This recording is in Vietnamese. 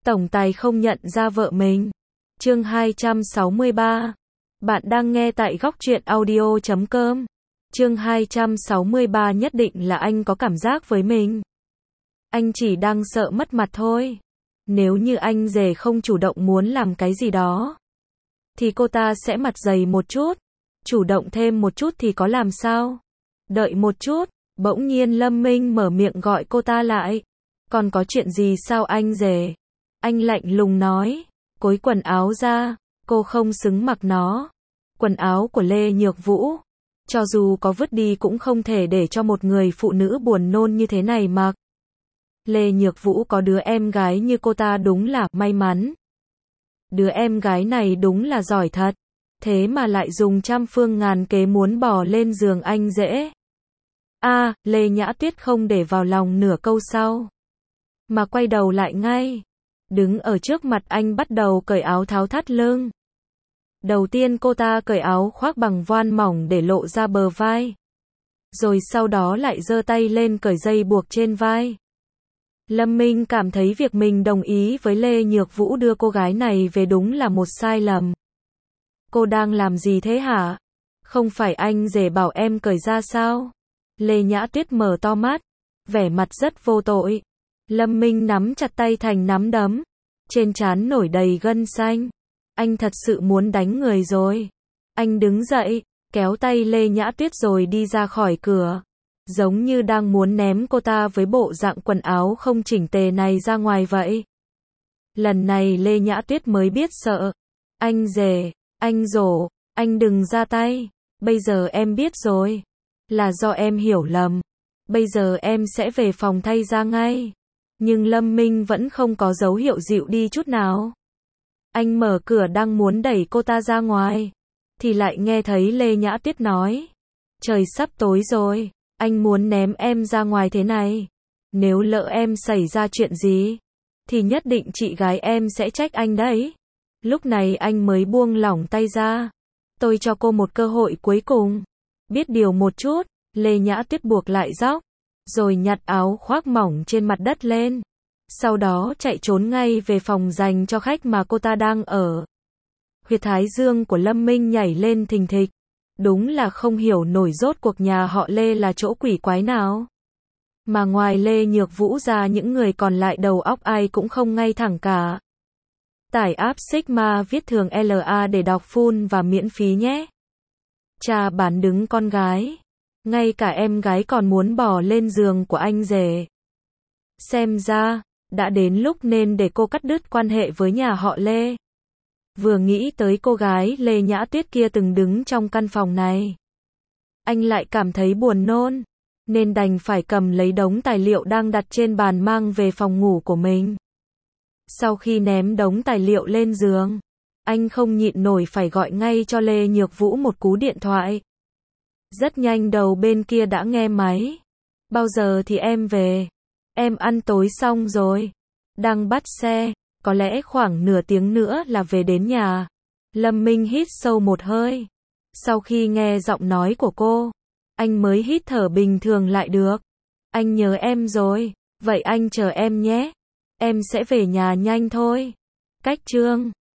Tổng tài không nhận ra vợ mình. Chương 263. Bạn đang nghe tại góc truyện audio.com. Chương 263 nhất định là anh có cảm giác với mình. Anh chỉ đang sợ mất mặt thôi. Nếu như anh rể không chủ động muốn làm cái gì đó, thì cô ta sẽ mặt dày một chút. Chủ động thêm một chút thì có làm sao? Đợi một chút, bỗng nhiên Lâm Minh mở miệng gọi cô ta lại. Còn có chuyện gì sao anh rể? Anh lạnh lùng nói, cối quần áo ra, cô không xứng mặc nó. Quần áo của Lê Nhược Vũ, cho dù có vứt đi cũng không thể để cho một người phụ nữ buồn nôn như thế này mặc. Lê Nhược Vũ có đứa em gái như cô ta đúng là may mắn. Đứa em gái này đúng là giỏi thật, thế mà lại dùng trăm phương ngàn kế muốn bò lên giường anh rể. Lê Nhã Tuyết không để vào lòng nửa câu sau, mà quay đầu lại ngay, đứng ở trước mặt anh bắt đầu cởi áo tháo thắt lưng. Đầu tiên cô ta cởi áo khoác bằng voan mỏng để lộ ra bờ vai, rồi sau đó lại giơ tay lên cởi dây buộc trên vai. Lâm Minh cảm thấy việc mình đồng ý với Lê Nhược Vũ đưa cô gái này về đúng là một sai lầm. Cô đang làm gì thế hả? Không phải anh rể bảo em cởi ra sao? Lê Nhã Tuyết mở to mắt, vẻ mặt rất vô tội. Lâm Minh nắm chặt tay thành nắm đấm, trên trán nổi đầy gân xanh. Anh thật sự muốn đánh người rồi. Anh đứng dậy, kéo tay Lê Nhã Tuyết rồi đi ra khỏi cửa, giống như đang muốn ném cô ta với bộ dạng quần áo không chỉnh tề này ra ngoài vậy. Lần này Lê Nhã Tuyết mới biết sợ. Anh rể, anh rổ, anh đừng ra tay. Bây giờ em biết rồi, là do em hiểu lầm. Bây giờ em sẽ về phòng thay ra ngay. Nhưng Lâm Minh vẫn không có dấu hiệu dịu đi chút nào. Anh mở cửa đang muốn đẩy cô ta ra ngoài, thì lại nghe thấy Lê Nhã Tuyết nói, trời sắp tối rồi, anh muốn ném em ra ngoài thế này. Nếu lỡ em xảy ra chuyện gì, thì nhất định chị gái em sẽ trách anh đấy. Lúc này anh mới buông lỏng tay ra. Tôi cho cô một cơ hội cuối cùng. Biết điều một chút. Lê Nhã Tuyết buộc lại dóc, rồi nhặt áo khoác mỏng trên mặt đất lên. Sau đó chạy trốn ngay về phòng dành cho khách mà cô ta đang ở. Huyệt thái dương của Lâm Minh nhảy lên thình thịch. Đúng là không hiểu nổi rốt cuộc nhà họ Lê là chỗ quỷ quái nào. Mà ngoài Lê Nhược Vũ ra những người còn lại đầu óc ai cũng không ngay thẳng cả. Tải app Sigma viết thường LA để đọc full và miễn phí nhé. Cha bán đứng con gái. Ngay cả em gái còn muốn bò lên giường của anh rể. Xem ra, đã đến lúc nên để cô cắt đứt quan hệ với nhà họ Lê. Vừa nghĩ tới cô gái Lê Nhã Tuyết kia từng đứng trong căn phòng này, anh lại cảm thấy buồn nôn, nên đành phải cầm lấy đống tài liệu đang đặt trên bàn mang về phòng ngủ của mình. Sau khi ném đống tài liệu lên giường, anh không nhịn nổi phải gọi ngay cho Lê Nhược Vũ một cú điện thoại. Rất nhanh đầu bên kia đã nghe máy. Bao giờ thì em về? Em ăn tối xong rồi, đang bắt xe, có lẽ khoảng nửa tiếng nữa là về đến nhà. Lâm Minh hít sâu một hơi. Sau khi nghe giọng nói của cô, anh mới hít thở bình thường lại được. Anh nhớ em rồi, vậy anh chờ em nhé. Em sẽ về nhà nhanh thôi. Cách chương